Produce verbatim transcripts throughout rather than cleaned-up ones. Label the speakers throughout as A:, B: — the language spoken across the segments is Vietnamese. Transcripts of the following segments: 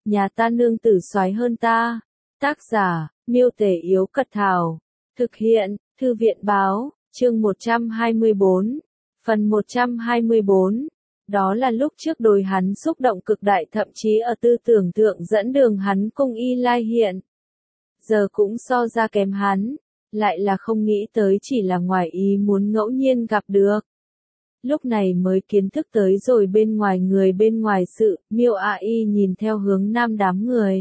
A: nhà ta nương tử soái hơn ta. Tác giả, Miêu Tể Yếu Cật Thảo. Thực hiện, Thư viện Báo, chương một trăm hai mươi bốn. Phần một trăm hai mươi bốn. Đó là lúc trước đồi hắn xúc động cực đại, thậm chí ở tư tưởng thượng dẫn đường hắn cung y lai hiện. Giờ cũng so ra kém hắn, lại là không nghĩ tới chỉ là ngoài ý muốn ngẫu nhiên gặp được. Lúc này mới kiến thức tới rồi bên ngoài người bên ngoài sự, Miêu A Y nhìn theo hướng nam đám người.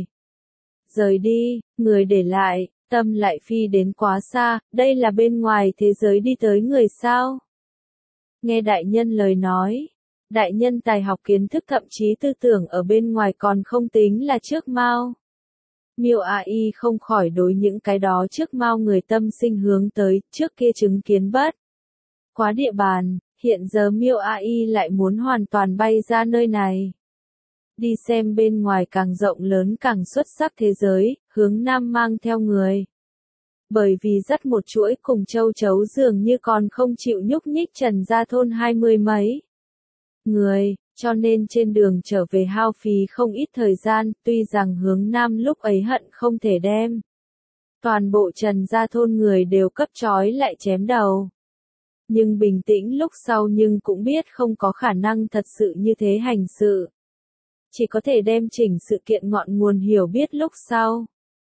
A: Rời đi, người để lại, tâm lại phi đến quá xa, đây là bên ngoài thế giới đi tới người sao? Nghe đại nhân lời nói, đại nhân tài học kiến thức thậm chí tư tưởng ở bên ngoài còn không tính là trước mau. Miêu A Y không khỏi đối những cái đó trước mau người tâm sinh hướng tới, trước kia chứng kiến bất quá địa bàn, hiện giờ Miêu A Y lại muốn hoàn toàn bay ra nơi này. Đi xem bên ngoài càng rộng lớn càng xuất sắc thế giới, hướng nam mang theo người. Bởi vì dắt một chuỗi cùng châu chấu dường như còn không chịu nhúc nhích trần ra thôn hai mươi mấy người, cho nên trên đường trở về hao phí không ít thời gian, tuy rằng hướng nam lúc ấy hận không thể đem toàn bộ trần ra thôn người đều cấp trói lại chém đầu. Nhưng bình tĩnh lúc sau nhưng cũng biết không có khả năng thật sự như thế hành sự. Chỉ có thể đem chỉnh sự kiện ngọn nguồn hiểu biết lúc sau.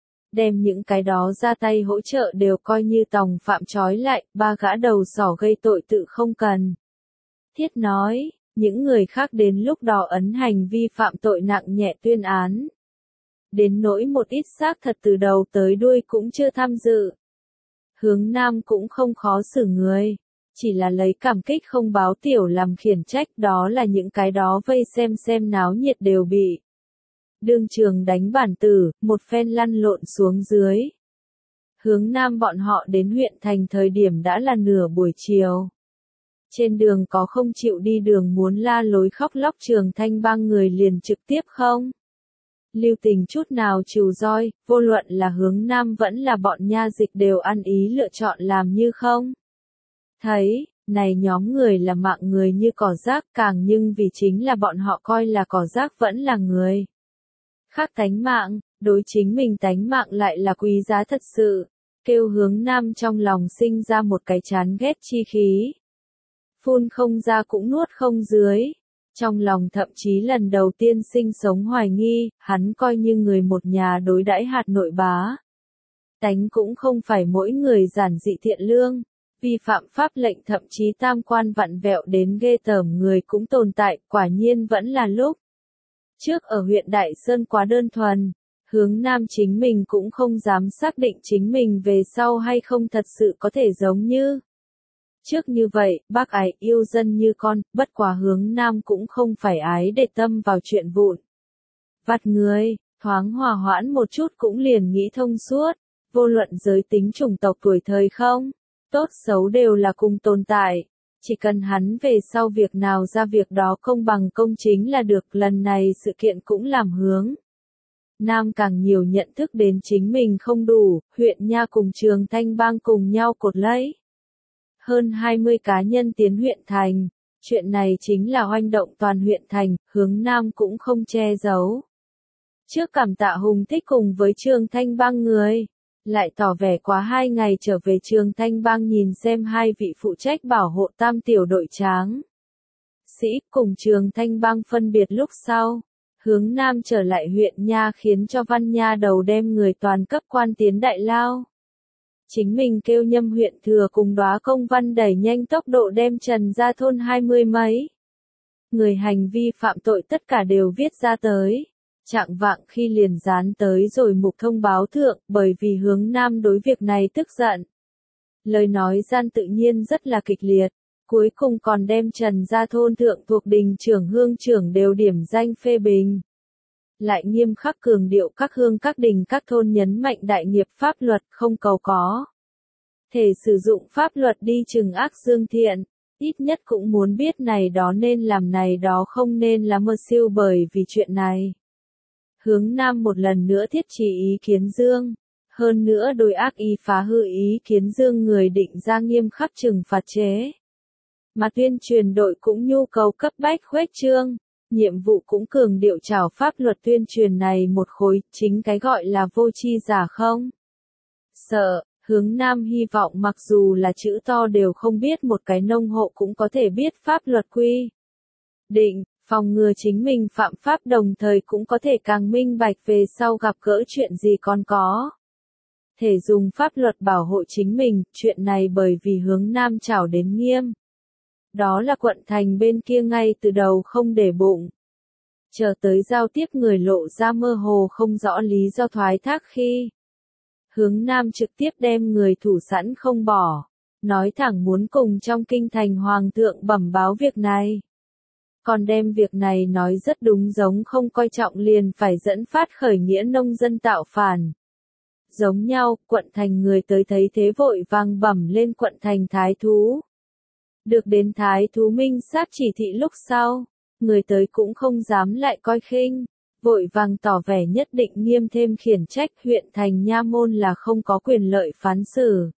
A: Đem những cái đó ra tay hỗ trợ đều coi như tòng phạm trói lại, ba gã đầu sỏ gây tội tự không cần. Thiết nói, những người khác đến lúc đó ấn hành vi phạm tội nặng nhẹ tuyên án. Đến nỗi một ít xác thật từ đầu tới đuôi cũng chưa tham dự. Hướng nam cũng không khó xử người. Chỉ là lấy cảm kích không báo tiểu làm khiển trách, đó là những cái đó vây xem xem náo nhiệt đều bị đương trường đánh bản tử, một phen lăn lộn xuống dưới. Hướng nam bọn họ đến huyện thành thời điểm đã là nửa buổi chiều. Trên đường có không chịu đi đường muốn la lối khóc lóc Trường Thanh bang người liền trực tiếp không lưu tình chút nào trừ roi, vô luận là hướng nam vẫn là bọn nha dịch đều ăn ý lựa chọn làm như không. Thấy, này nhóm người là mạng người như cỏ rác, càng nhưng vì chính là bọn họ coi là cỏ rác vẫn là người khác tánh mạng, đối chính mình tánh mạng lại là quý giá thật sự, kêu hướng nam trong lòng sinh ra một cái chán ghét chi khí. Phun không ra cũng nuốt không dưới, trong lòng thậm chí lần đầu tiên sinh sống hoài nghi, hắn coi như người một nhà đối đãi hạt nội bá. Tánh cũng không phải mỗi người giản dị thiện lương. Vi phạm pháp lệnh thậm chí tam quan vặn vẹo đến ghê tởm người cũng tồn tại, quả nhiên vẫn là lúc trước ở huyện Đại Sơn quá đơn thuần, hướng nam chính mình cũng không dám xác định chính mình về sau hay không thật sự có thể giống như trước như vậy, bác ái yêu dân như con, bất quá hướng nam cũng không phải ái để tâm vào chuyện vụn vặt người, thoáng hòa hoãn một chút cũng liền nghĩ thông suốt, vô luận giới tính chủng tộc tuổi thời không. Tốt xấu đều là cùng tồn tại, chỉ cần hắn về sau việc nào ra việc đó công bằng công chính là được, lần này sự kiện cũng làm hướng. Nam càng nhiều nhận thức đến chính mình không đủ, huyện nha cùng Trường Thanh bang cùng nhau cột lấy. Hơn hai mươi cá nhân tiến huyện thành, chuyện này chính là oanh động toàn huyện thành, hướng Nam cũng không che giấu. Trước cảm tạ Hùng Thích cùng với Trường Thanh bang người. Lại tỏ vẻ quá hai ngày trở về Trường Thanh bang nhìn xem hai vị phụ trách bảo hộ tam tiểu đội tráng sĩ cùng Trường Thanh bang phân biệt lúc sau, hướng nam trở lại huyện nha khiến cho văn nha đầu đem người toàn cấp quan tiến đại lao. Chính mình kêu nhâm huyện thừa cùng đóa công văn đẩy nhanh tốc độ đem trần ra thôn hai mươi mấy. Người hành vi phạm tội tất cả đều viết ra tới. Trạng vạng khi liền dán tới rồi mục thông báo thượng, bởi vì hướng nam đối việc này tức giận. Lời nói gian tự nhiên rất là kịch liệt, cuối cùng còn đem trần ra thôn thượng thuộc đình trưởng hương trưởng đều điểm danh phê bình. Lại nghiêm khắc cường điệu các hương các đình các thôn nhấn mạnh đại nghiệp pháp luật không cầu có thể sử dụng pháp luật đi trừng ác dương thiện, ít nhất cũng muốn biết này đó nên làm này đó không nên là mơ siêu bởi vì chuyện này. Hướng nam một lần nữa thiết chỉ ý kiến dương, hơn nữa đối ác ý phá hư ý kiến dương người định ra nghiêm khắc trừng phạt chế. Mà tuyên truyền đội cũng nhu cầu cấp bách khuếch trương, Nhiệm vụ cũng cường điệu trảo pháp luật tuyên truyền này một khối, chính cái gọi là vô tri giả không? Sợ, Hướng Nam hy vọng mặc dù là chữ to đều không biết một cái nông hộ cũng có thể biết pháp luật quy định, phòng ngừa chính mình phạm pháp đồng thời cũng có thể càng minh bạch về sau gặp gỡ chuyện gì còn có thể dùng pháp luật bảo hộ chính mình, chuyện này bởi vì Hướng Nam trảo đến nghiêm. Đó là quận thành bên kia ngay từ đầu không để bụng. Chờ tới giao tiếp người lộ ra mơ hồ không rõ lý do thoái thác khi Hướng Nam trực tiếp đem người thủ sẵn không bỏ, nói thẳng muốn cùng trong kinh thành hoàng thượng bẩm báo việc này. Còn đem việc này nói rất đúng giống không coi trọng liền phải dẫn phát khởi nghĩa nông dân tạo phản. Giống nhau, quận thành người tới thấy thế vội vàng bẩm lên quận thành thái thú. Được đến thái thú minh xác chỉ thị lúc sau, người tới cũng không dám lại coi khinh, vội vàng tỏ vẻ nhất định nghiêm thêm khiển trách huyện thành nha môn là không có quyền lợi phán xử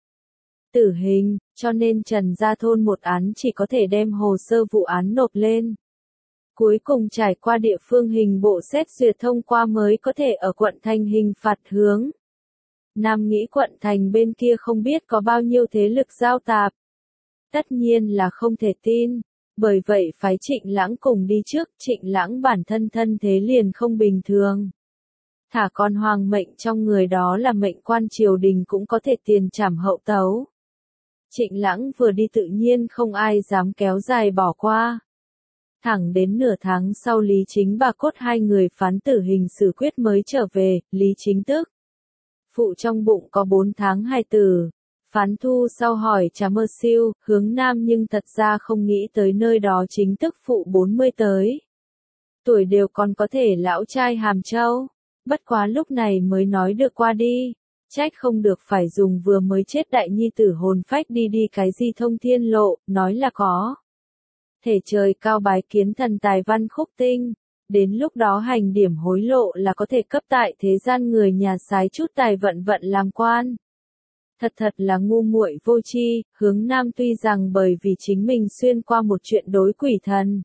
A: tử hình, cho nên Trần Gia Thôn một án chỉ có thể đem hồ sơ vụ án nộp lên. Cuối cùng trải qua địa phương hình bộ xét duyệt thông qua mới có thể ở quận thành hình phạt Hướng Nam nghĩ quận thành bên kia không biết có bao nhiêu thế lực giao tạp. Tất nhiên là không thể tin, bởi vậy phái Trịnh Lãng cùng đi trước, Trịnh Lãng bản thân thân thế liền không bình thường. Thả con hoàng mệnh trong người đó là mệnh quan triều đình cũng có thể tiền trảm hậu tấu. Trịnh Lãng vừa đi tự nhiên không ai dám kéo dài bỏ qua. Thẳng đến nửa tháng sau Lý Chính bà cốt hai người phán tử hình xử quyết mới trở về, Lý Chính tức phụ trong bụng có bốn tháng hai tử. Phán thu sau hỏi trà mơ siêu, Hướng Nam nhưng thật ra không nghĩ tới nơi đó chính tức phụ bốn mươi tới. Tuổi đều còn có thể lão trai hàm châu. Bất quá lúc này mới nói được qua đi. Trách không được phải dùng vừa mới chết đại nhi tử hồn phách đi đi cái gì thông thiên lộ, nói là có. Thể trời cao bái kiến thần tài văn khúc tinh. Đến lúc đó hành điểm hối lộ là có thể cấp tại thế gian người nhà sái chút tài vận vận làm quan. Thật thật là ngu muội vô tri, Hướng Nam tuy rằng bởi vì chính mình xuyên qua một chuyện đối quỷ thần.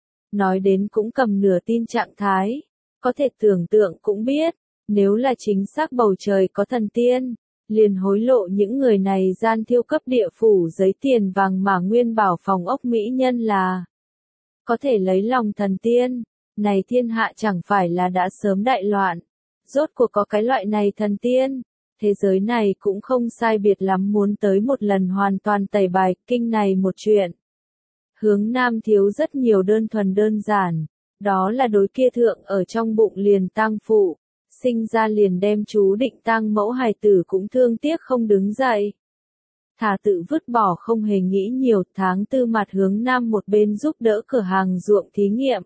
A: Nói đến cũng cầm nửa tin trạng thái, có thể tưởng tượng cũng biết, nếu là chính xác bầu trời có thần tiên, liền hối lộ những người này gian thiêu cấp địa phủ giấy tiền vàng mà nguyên bảo phòng ốc mỹ nhân là có thể lấy lòng thần tiên, này thiên hạ chẳng phải là đã sớm đại loạn, rốt cuộc có cái loại này thần tiên. Thế giới này cũng không sai biệt lắm muốn tới một lần hoàn toàn tẩy bài kinh này một chuyện. Hướng Nam thiếu rất nhiều đơn thuần đơn giản, đó là đối kia thượng ở trong bụng liền tang phụ, sinh ra liền đem chú định tang mẫu hài tử cũng thương tiếc không đứng dậy. Thả tự vứt bỏ không hề nghĩ nhiều, tháng tư mặt Hướng Nam một bên giúp đỡ cửa hàng ruộng thí nghiệm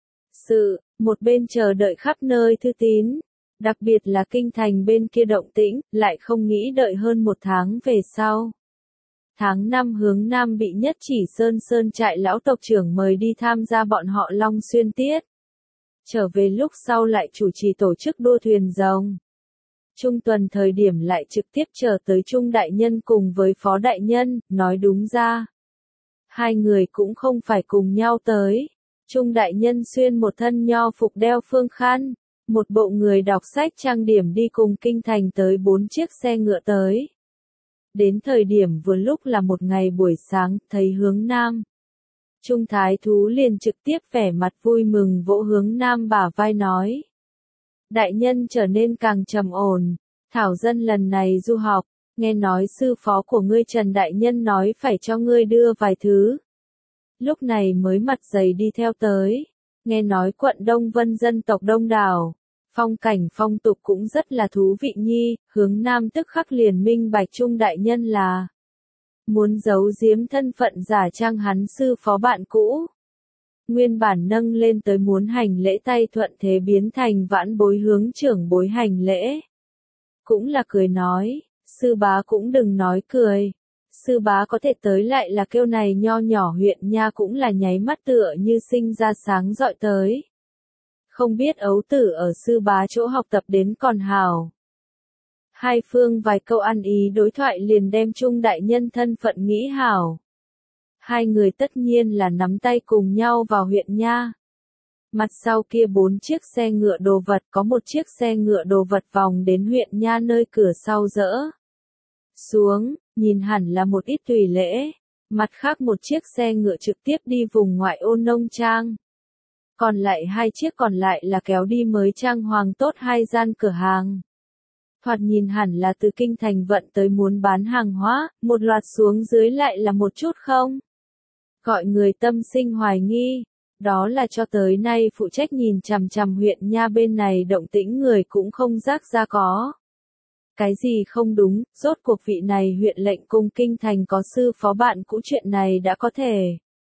A: sự, một bên chờ đợi khắp nơi thư tín. Đặc biệt là kinh thành bên kia động tĩnh, lại không nghĩ đợi hơn một tháng về sau. Tháng năm Hướng Nam bị Nhất Chỉ Sơn Sơn trại lão tộc trưởng mời đi tham gia bọn họ Long Xuyên tiết. Trở về lúc sau lại chủ trì tổ chức đua thuyền rồng. Trung tuần thời điểm lại trực tiếp chờ tới Trung Đại Nhân cùng với Phó Đại Nhân, nói đúng ra. Hai người cũng không phải cùng nhau tới. Trung Đại Nhân xuyên một thân nho phục đeo phương khăn. Một bộ người đọc sách trang điểm đi cùng kinh thành tới bốn chiếc xe ngựa tới. Đến thời điểm vừa lúc là một ngày buổi sáng, thấy Hướng Nam. Trung thái thú liền trực tiếp vẻ mặt vui mừng vỗ Hướng Nam bả vai nói. Đại nhân trở nên càng trầm ổn, thảo dân lần này du học, nghe nói sư phó của ngươi Trần Đại Nhân nói phải cho ngươi đưa vài thứ. Lúc này mới mặt dày đi theo tới. Nghe nói quận Đông Vân dân tộc đông đảo, phong cảnh phong tục cũng rất là thú vị nhi, Hướng Nam tức khắc liền minh bạch Trung Đại Nhân là muốn giấu giếm thân phận giả trang hắn sư phó bạn cũ. Nguyên bản nâng lên tới muốn hành lễ tay thuận thế biến thành vãn bối hướng trưởng bối hành lễ. Cũng là cười nói, sư bá cũng đừng nói cười. Sư bá có thể tới lại là kêu này nho nhỏ huyện nha cũng là nháy mắt tựa như sinh ra sáng dọi tới. Không biết ấu tử ở sư bá chỗ học tập đến còn hào. Hai phương vài câu ăn ý đối thoại liền đem Trung Đại Nhân thân phận nghĩ hảo. Hai người tất nhiên là nắm tay cùng nhau vào huyện nha. Mặt sau kia bốn chiếc xe ngựa đồ vật, có một chiếc xe ngựa đồ vật vòng đến huyện nha nơi cửa sau dỡ xuống, nhìn hẳn là một ít tùy lễ. Mặt khác một chiếc xe ngựa trực tiếp đi vùng ngoại ô nông trang. Còn lại hai chiếc còn lại là kéo đi mới trang hoàng tốt hai gian cửa hàng. Thoạt nhìn hẳn là từ kinh thành vận tới muốn bán hàng hóa, một loạt xuống dưới lại là một chút không. Gọi người tâm sinh hoài nghi. Đó là cho tới nay phụ trách nhìn chằm chằm huyện nha bên này động tĩnh người cũng không rác ra có. Cái gì không đúng, rốt cuộc vị này huyện lệnh cung kinh thành có sư phó bạn cũ, chuyện này đã có thể.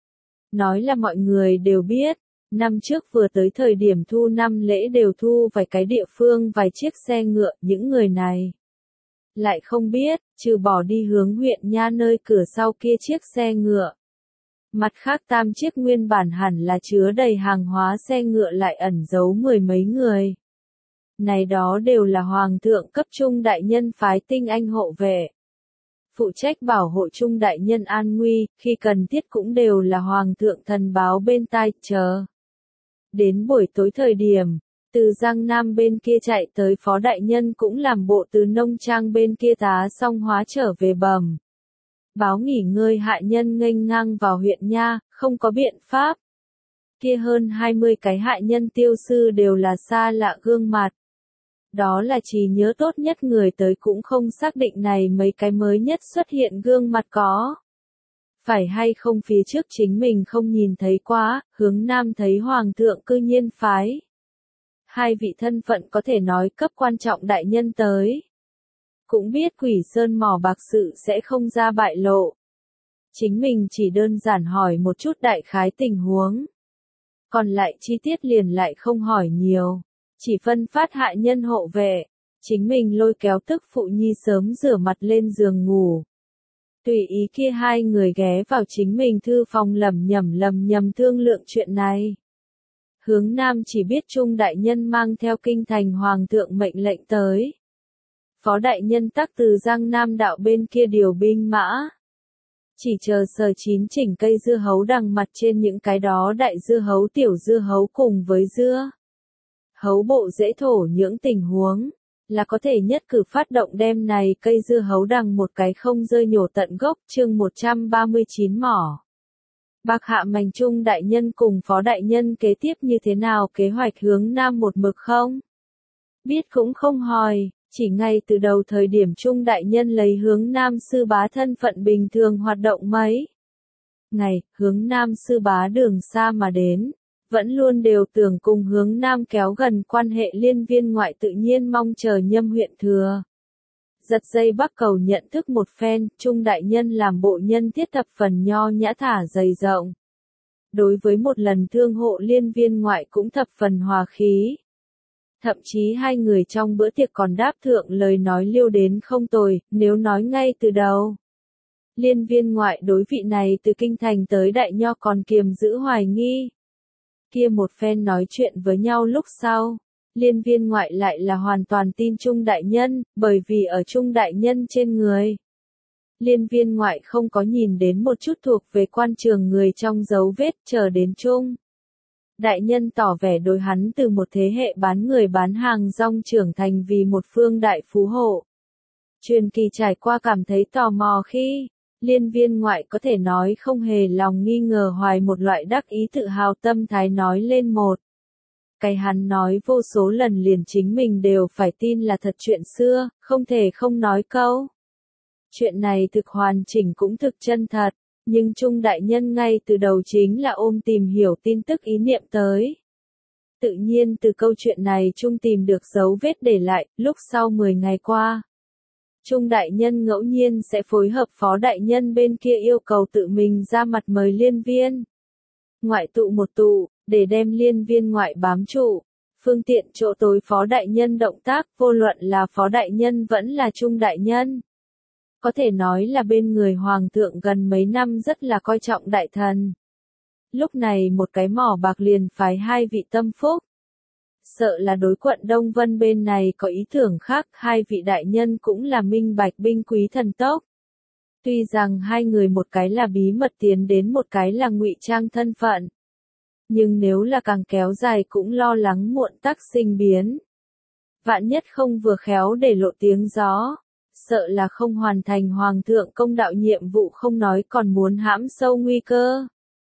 A: Nói là mọi người đều biết, năm trước vừa tới thời điểm thu năm lễ đều thu vài cái địa phương vài chiếc xe ngựa, những người này. Lại không biết, trừ bỏ đi hướng huyện nha nơi cửa sau kia chiếc xe ngựa. Mặt khác tam chiếc nguyên bản hẳn là chứa đầy hàng hóa xe ngựa lại ẩn giấu mười mấy người. Này đó đều là hoàng thượng cấp trung đại nhân phái tinh anh hộ vệ. Phụ trách bảo hộ trung đại nhân an nguy, khi cần thiết cũng đều là hoàng thượng thần báo bên tai, chờ. Đến buổi tối thời điểm, từ Giang Nam bên kia chạy tới phó đại nhân cũng làm bộ từ nông trang bên kia tá xong hóa trở về bẩm. Báo nghỉ ngơi hạ nhân nghênh ngang vào huyện nha, không có biện pháp. Kia hơn hai mươi cái hạ nhân tiêu sư đều là xa lạ gương mặt. Đó là chỉ nhớ tốt nhất người tới cũng không xác định này mấy cái mới nhất xuất hiện gương mặt có. Phải hay không phía trước chính mình không nhìn thấy quá, hướng nam thấy hoàng thượng cư nhiên phái. Hai vị thân phận có thể nói cấp quan trọng đại nhân tới. Cũng biết Quỷ Sơn mỏ bạc sự sẽ không ra bại lộ. Chính mình chỉ đơn giản hỏi một chút đại khái tình huống. Còn lại chi tiết liền lại không hỏi nhiều. Chỉ phân phát hạ nhân hộ vệ. Chính mình lôi kéo tức phụ nhi sớm rửa mặt lên giường ngủ. Tùy ý kia hai người ghé vào chính mình thư phòng lầm nhầm lầm nhầm thương lượng chuyện này. Hướng nam chỉ biết trung đại nhân mang theo kinh thành hoàng thượng mệnh lệnh tới. Phó đại nhân tắc từ Giang Nam đạo bên kia điều binh mã. Chỉ chờ sờ chín chỉnh cây dưa hấu đằng mặt trên những cái đó đại dưa hấu tiểu dưa hấu cùng với dưa hấu bộ dễ thổ những tình huống, là có thể nhất cử phát động đem này cây dưa hấu đằng một cái không rơi nhổ tận gốc. Chương một trăm ba mươi chín mỏ. Bạc hạ mành trung đại nhân cùng phó đại nhân kế tiếp như thế nào, kế hoạch hướng nam một mực không? Biết cũng không hỏi. Chỉ ngay từ đầu thời điểm trung đại nhân lấy hướng nam sư bá thân phận bình thường hoạt động mấy ngày, hướng nam sư bá đường xa mà đến, vẫn luôn đều tưởng cùng hướng nam kéo gần quan hệ liên viên ngoại tự nhiên mong chờ Nhâm huyện thừa. Giật dây bắc cầu nhận thức một phen, trung đại nhân làm bộ nhân thiết thập phần nho nhã thả dày rộng. Đối với một lần thương hộ liên viên ngoại cũng thập phần hòa khí. Thậm chí hai người trong bữa tiệc còn đáp thượng lời nói liêu đến không tồi, nếu nói ngay từ đầu. Liên viên ngoại đối vị này từ kinh thành tới đại nho còn kiềm giữ hoài nghi. Kia một phen nói chuyện với nhau lúc sau, liên viên ngoại lại là hoàn toàn tin trung đại nhân, bởi vì ở trung đại nhân trên người. Liên viên ngoại không có nhìn đến một chút thuộc về quan trường người trong dấu vết, chờ đến trung. Đại nhân tỏ vẻ đối hắn từ một thế hệ bán người bán hàng rong trưởng thành vì một phương đại phú hộ. Truyền kỳ trải qua cảm thấy tò mò khi, liên viên ngoại có thể nói không hề lòng nghi ngờ hoài một loại đắc ý tự hào tâm thái nói lên một. Cái hắn nói vô số lần liền chính mình đều phải tin là thật chuyện xưa, không thể không nói câu. Chuyện này thực hoàn chỉnh cũng thực chân thật. Nhưng trung đại nhân ngay từ đầu chính là ôm tìm hiểu tin tức ý niệm tới. Tự nhiên từ câu chuyện này trung tìm được dấu vết để lại, lúc sau mười ngày qua. Trung đại nhân ngẫu nhiên sẽ phối hợp phó đại nhân bên kia yêu cầu tự mình ra mặt mời liên viên. Ngoại tụ một tụ, để đem liên viên ngoại bám trụ. Phương tiện chỗ tối phó đại nhân động tác, vô luận là phó đại nhân vẫn là trung đại nhân. Có thể nói là bên người hoàng thượng gần mấy năm rất là coi trọng đại thần. Lúc này một cái mỏ bạc liền phái hai vị tâm phúc. Sợ là đối quận Đông Vân bên này có ý tưởng khác, hai vị đại nhân cũng là minh bạch binh quý thần tốc. Tuy rằng hai người một cái là bí mật tiến đến một cái là ngụy trang thân phận. Nhưng nếu là càng kéo dài cũng lo lắng muộn tắc sinh biến. Vạn nhất không vừa khéo để lộ tiếng gió, sợ là không hoàn thành hoàng thượng công đạo nhiệm vụ không nói còn muốn hãm sâu nguy cơ.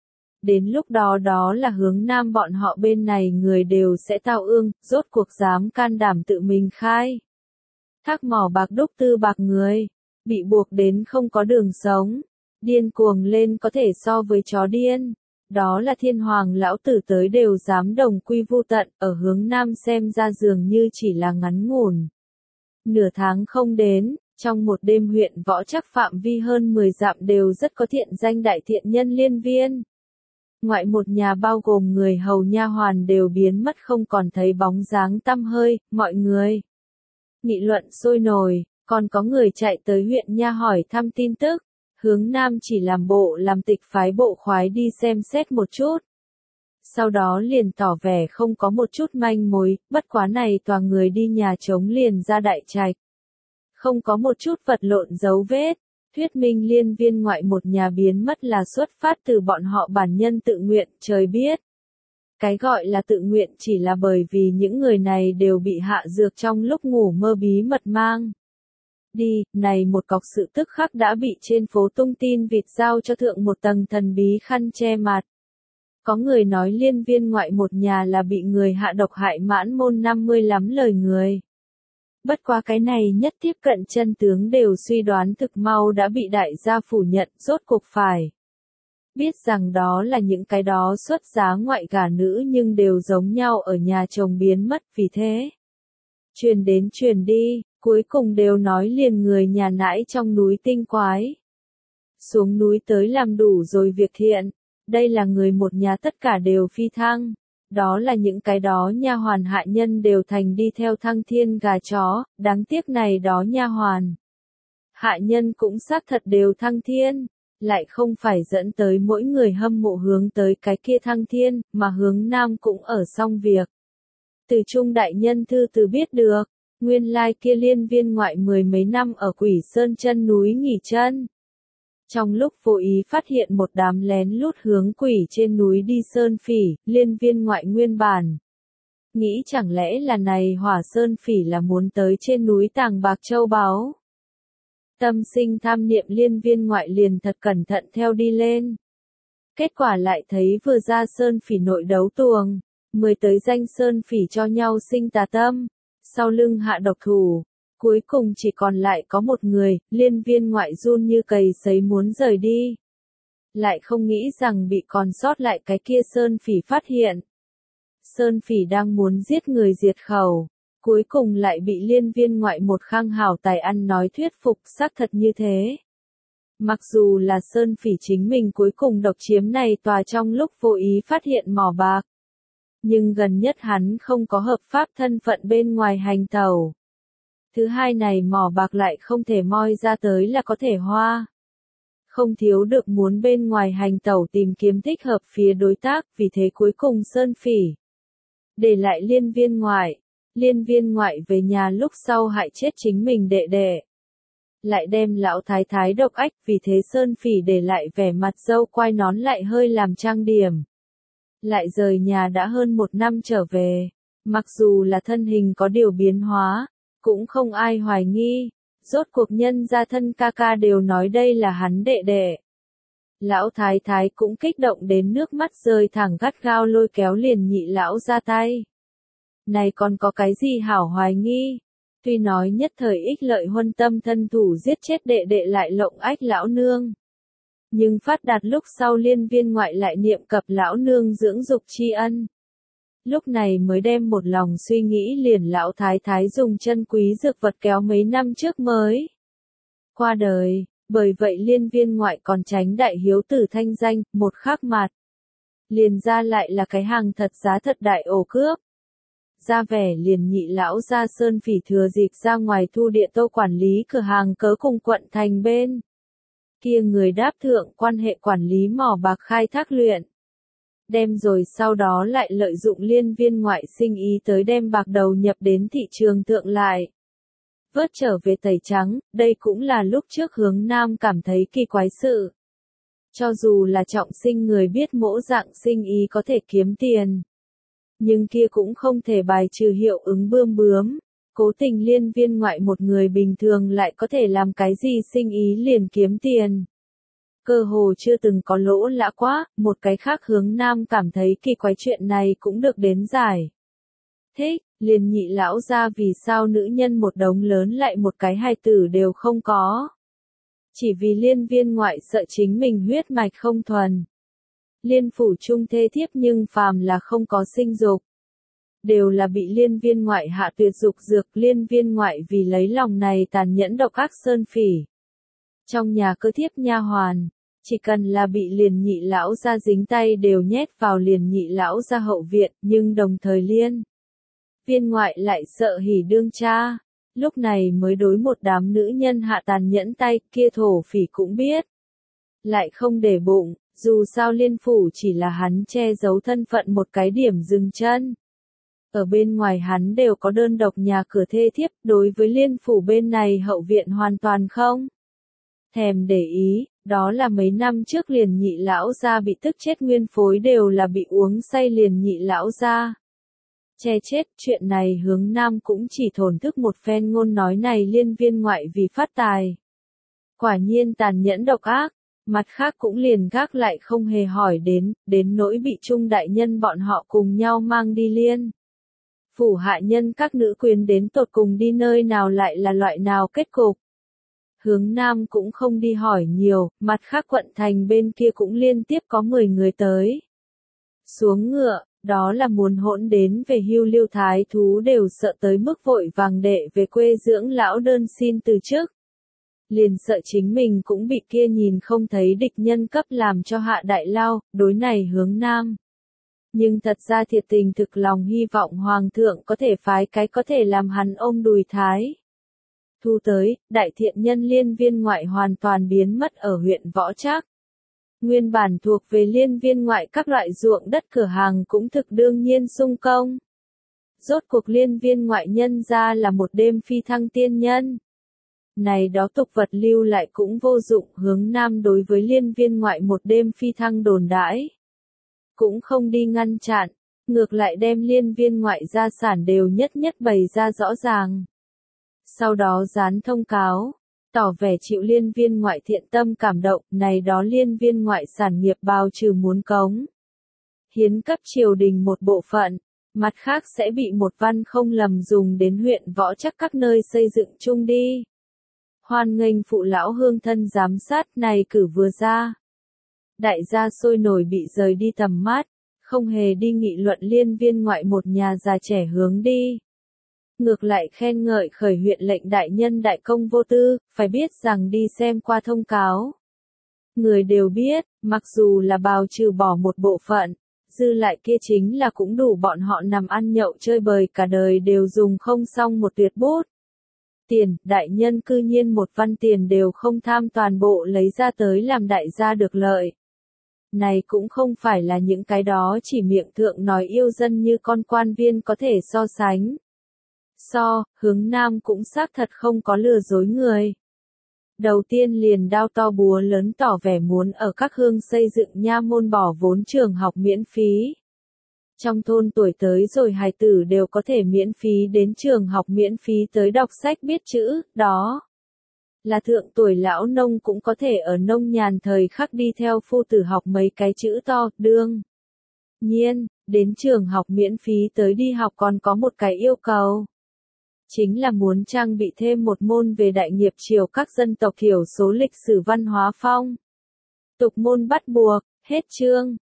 A: Đến lúc đó đó là hướng nam bọn họ bên này người đều sẽ tao ương, rốt cuộc dám can đảm tự mình khai. Thác mỏ bạc đúc tư bạc người, bị buộc đến không có đường sống, điên cuồng lên có thể so với chó điên. Đó là thiên hoàng lão tử tới đều dám đồng quy vu tận, ở hướng nam xem ra dường như chỉ là ngắn ngủn. Nửa tháng không đến, trong một đêm huyện võ chắc phạm vi hơn mười dặm đều rất có thiện danh đại thiện nhân liên viên. Ngoại một nhà bao gồm người hầu nha hoàn đều biến mất không còn thấy bóng dáng tăm hơi, mọi người nghị luận sôi nổi, còn có người chạy tới huyện nha hỏi thăm tin tức. Hướng nam chỉ làm bộ làm tịch phái bộ khoái đi xem xét một chút. Sau đó liền tỏ vẻ không có một chút manh mối, bất quá này tòa người đi nhà trống liền ra đại trạch. Không có một chút vật lộn dấu vết, thuyết minh liên viên ngoại một nhà biến mất là xuất phát từ bọn họ bản nhân tự nguyện, trời biết. Cái gọi là tự nguyện chỉ là bởi vì những người này đều bị hạ dược trong lúc ngủ mơ bí mật mang. Đi, này một cọc sự tức khắc đã bị trên phố tung tin vịt giao cho thượng một tầng thần bí khăn che mặt. Có người nói liên viên ngoại một nhà là bị người hạ độc hại mãn môn năm mươi lắm lời người. Bất quá cái này nhất tiếp cận chân tướng đều suy đoán thực mau đã bị đại gia phủ nhận, rốt cuộc phải. Biết rằng đó là những cái đó xuất giá ngoại gả nữ nhưng đều giống nhau ở nhà chồng biến mất vì thế. Truyền đến truyền đi, cuối cùng đều nói liền người nhà nãi trong núi tinh quái. Xuống núi tới làm đủ rồi việc thiện, đây là người một nhà tất cả đều phi thăng. Đó là những cái đó nha hoàn hạ nhân đều thành đi theo thăng thiên gà chó, đáng tiếc này đó nha hoàn. Hạ nhân cũng xác thật đều thăng thiên, lại không phải dẫn tới mỗi người hâm mộ hướng tới cái kia thăng thiên, mà hướng nam cũng ở xong việc. Từ trung đại nhân thư từ biết được, nguyên lai kia liên viên ngoại mười mấy năm ở Quỷ Sơn chân núi nghỉ chân. Trong lúc vô ý phát hiện một đám lén lút hướng quỷ trên núi đi sơn phỉ, liên viên ngoại nguyên bản. Nghĩ chẳng lẽ là này hỏa sơn phỉ là muốn tới trên núi tàng bạc châu báu. Tâm sinh tham niệm liên viên ngoại liền thật cẩn thận theo đi lên. Kết quả lại thấy vừa ra sơn phỉ nội đấu tuồng, mười tới danh sơn phỉ cho nhau sinh tà tâm, sau lưng hạ độc thủ. Cuối cùng chỉ còn lại có một người, liên viên ngoại run như cầy sấy muốn rời đi. Lại không nghĩ rằng bị còn sót lại cái kia sơn phỉ phát hiện. Sơn phỉ đang muốn giết người diệt khẩu, cuối cùng lại bị liên viên ngoại một khang hảo tài ăn nói thuyết phục xác thật như thế. Mặc dù là sơn phỉ chính mình cuối cùng độc chiếm này tòa trong lúc vô ý phát hiện mỏ bạc. Nhưng gần nhất hắn không có hợp pháp thân phận bên ngoài hành tẩu. Thứ hai này mỏ bạc lại không thể moi ra tới là có thể hoa. Không thiếu được muốn bên ngoài hành tẩu tìm kiếm thích hợp phía đối tác, vì thế cuối cùng sơn phỉ. Để lại liên viên ngoại. Liên viên ngoại về nhà lúc sau hại chết chính mình đệ đệ. Lại đem lão thái thái độc ách, vì thế sơn phỉ để lại vẻ mặt dâu quai nón lại hơi làm trang điểm. Lại rời nhà đã hơn một năm trở về. Mặc dù là thân hình có điều biến hóa. Cũng không ai hoài nghi, rốt cuộc nhân gia thân ca ca đều nói đây là hắn đệ đệ. Lão thái thái cũng kích động đến nước mắt rơi thẳng gắt gao lôi kéo liền nhị lão ra tay. Này còn có cái gì hảo hoài nghi? Tuy nói nhất thời ích lợi huân tâm thân thủ giết chết đệ đệ lại lộng ách lão nương. Nhưng phát đạt lúc sau liên viên ngoại lại niệm cập lão nương dưỡng dục tri ân. Lúc này mới đem một lòng suy nghĩ liền lão thái thái dùng chân quý dược vật kéo mấy năm trước mới qua đời, bởi vậy liên viên ngoại còn tránh đại hiếu tử thanh danh, một khắc mặt. Liền ra lại là cái hàng thật giá thật đại ổ cướp. Ra vẻ liền nhị lão ra sơn phỉ thừa dịp ra ngoài thu địa tô quản lý cửa hàng cớ cùng quận thành bên. Kia người đáp thượng quan hệ quản lý mỏ bạc khai thác luyện. Đem rồi sau đó lại lợi dụng liên viên ngoại sinh ý tới đem bạc đầu nhập đến thị trường thượng lại. Vớt trở về tẩy trắng, đây cũng là lúc trước hướng nam cảm thấy kỳ quái sự. Cho dù là trọng sinh người biết mỗi dạng sinh ý có thể kiếm tiền. Nhưng kia cũng không thể bài trừ hiệu ứng bươm bướm. Cố tình liên viên ngoại một người bình thường lại có thể làm cái gì sinh ý liền kiếm tiền. Cơ hồ chưa từng có lỗ lã quá, một cái khác hướng nam cảm thấy kỳ quái chuyện này cũng được đến giải. Thích, liền nhị lão ra vì sao nữ nhân một đống lớn lại một cái hài tử đều không có. Chỉ vì liên viên ngoại sợ chính mình huyết mạch không thuần. Liên phủ chung thê thiếp nhưng phàm là không có sinh dục. Đều là bị liên viên ngoại hạ tuyệt dục dược, liên viên ngoại vì lấy lòng này tàn nhẫn độc ác sơn phỉ. Trong nhà cơ thiếp nha hoàn, chỉ cần là bị liền nhị lão ra dính tay đều nhét vào liền nhị lão ra hậu viện, nhưng đồng thời liên viên ngoại lại sợ hỉ đương cha, lúc này mới đối một đám nữ nhân hạ tàn nhẫn tay, kia thổ phỉ cũng biết. Lại không để bụng, dù sao liên phủ chỉ là hắn che giấu thân phận một cái điểm dừng chân. Ở bên ngoài hắn đều có đơn độc nhà cửa thê thiếp, đối với liên phủ bên này hậu viện hoàn toàn không thèm để ý, đó là mấy năm trước liền nhị lão gia bị tức chết nguyên phối đều là bị uống say liền nhị lão gia. Che chết, chuyện này hướng nam cũng chỉ thổn thức một phen ngôn nói này liên viên ngoại vì phát tài. Quả nhiên tàn nhẫn độc ác, mặt khác cũng liền gác lại không hề hỏi đến, đến nỗi bị trung đại nhân bọn họ cùng nhau mang đi liên. Phủ hạ nhân các nữ quyền đến tột cùng đi nơi nào lại là loại nào kết cục. Hướng nam cũng không đi hỏi nhiều, mặt khác quận thành bên kia cũng liên tiếp có mười người tới. Xuống ngựa, đó là muốn hỗn đến về hưu lưu thái thú đều sợ tới mức vội vàng đệ về quê dưỡng lão đơn xin từ chức. Liền sợ chính mình cũng bị kia nhìn không thấy địch nhân cấp làm cho hạ đại lao, đối này hướng nam. Nhưng thật ra thiệt tình thực lòng hy vọng hoàng thượng có thể phái cái có thể làm hắn ôm đùi thái. Thu tới, đại thiện nhân liên viên ngoại hoàn toàn biến mất ở huyện Võ Trác. Nguyên bản thuộc về liên viên ngoại các loại ruộng đất cửa hàng cũng thực đương nhiên sung công. Rốt cuộc liên viên ngoại nhân ra là một đêm phi thăng tiên nhân. Này đó tục vật lưu lại cũng vô dụng, hướng nam đối với liên viên ngoại một đêm phi thăng đồn đãi. Cũng không đi ngăn chặn, ngược lại đem liên viên ngoại gia sản đều nhất nhất bày ra rõ ràng. Sau đó dán thông cáo, tỏ vẻ chịu liên viên ngoại thiện tâm cảm động, này đó liên viên ngoại sản nghiệp bao trừ muốn cống. Hiến cấp triều đình một bộ phận, mặt khác sẽ bị một văn không lầm dùng đến huyện Võ Trác các nơi xây dựng chung đi. Hoan nghênh phụ lão hương thân giám sát này cử vừa ra. Đại gia sôi nổi bị rời đi tầm mắt, không hề đi nghị luận liên viên ngoại một nhà già trẻ hướng đi. Ngược lại khen ngợi khởi huyện lệnh đại nhân đại công vô tư, phải biết rằng đi xem qua thông cáo. Người đều biết, mặc dù là bào trừ bỏ một bộ phận, dư lại kia chính là cũng đủ bọn họ nằm ăn nhậu chơi bời cả đời đều dùng không xong một tuyệt bút. Tiền, đại nhân cư nhiên một văn tiền đều không tham toàn bộ lấy ra tới làm đại gia được lợi. Này cũng không phải là những cái đó chỉ miệng thượng nói yêu dân như con quan viên có thể so sánh. So, hướng nam cũng xác thật không có lừa dối người. Đầu tiên liền đao to búa lớn tỏ vẻ muốn ở các hương xây dựng nha môn bỏ vốn trường học miễn phí. Trong thôn tuổi tới rồi hài tử đều có thể miễn phí đến trường học miễn phí tới đọc sách biết chữ, đó. Là thượng tuổi lão nông cũng có thể ở nông nhàn thời khắc đi theo phu tử học mấy cái chữ to, đương. Nhiên, đến trường học miễn phí tới đi học còn có một cái yêu cầu. Chính là muốn trang bị thêm một môn về đại nghiệp triều các dân tộc thiểu số lịch sử văn hóa phong. Tục môn bắt buộc, hết chương.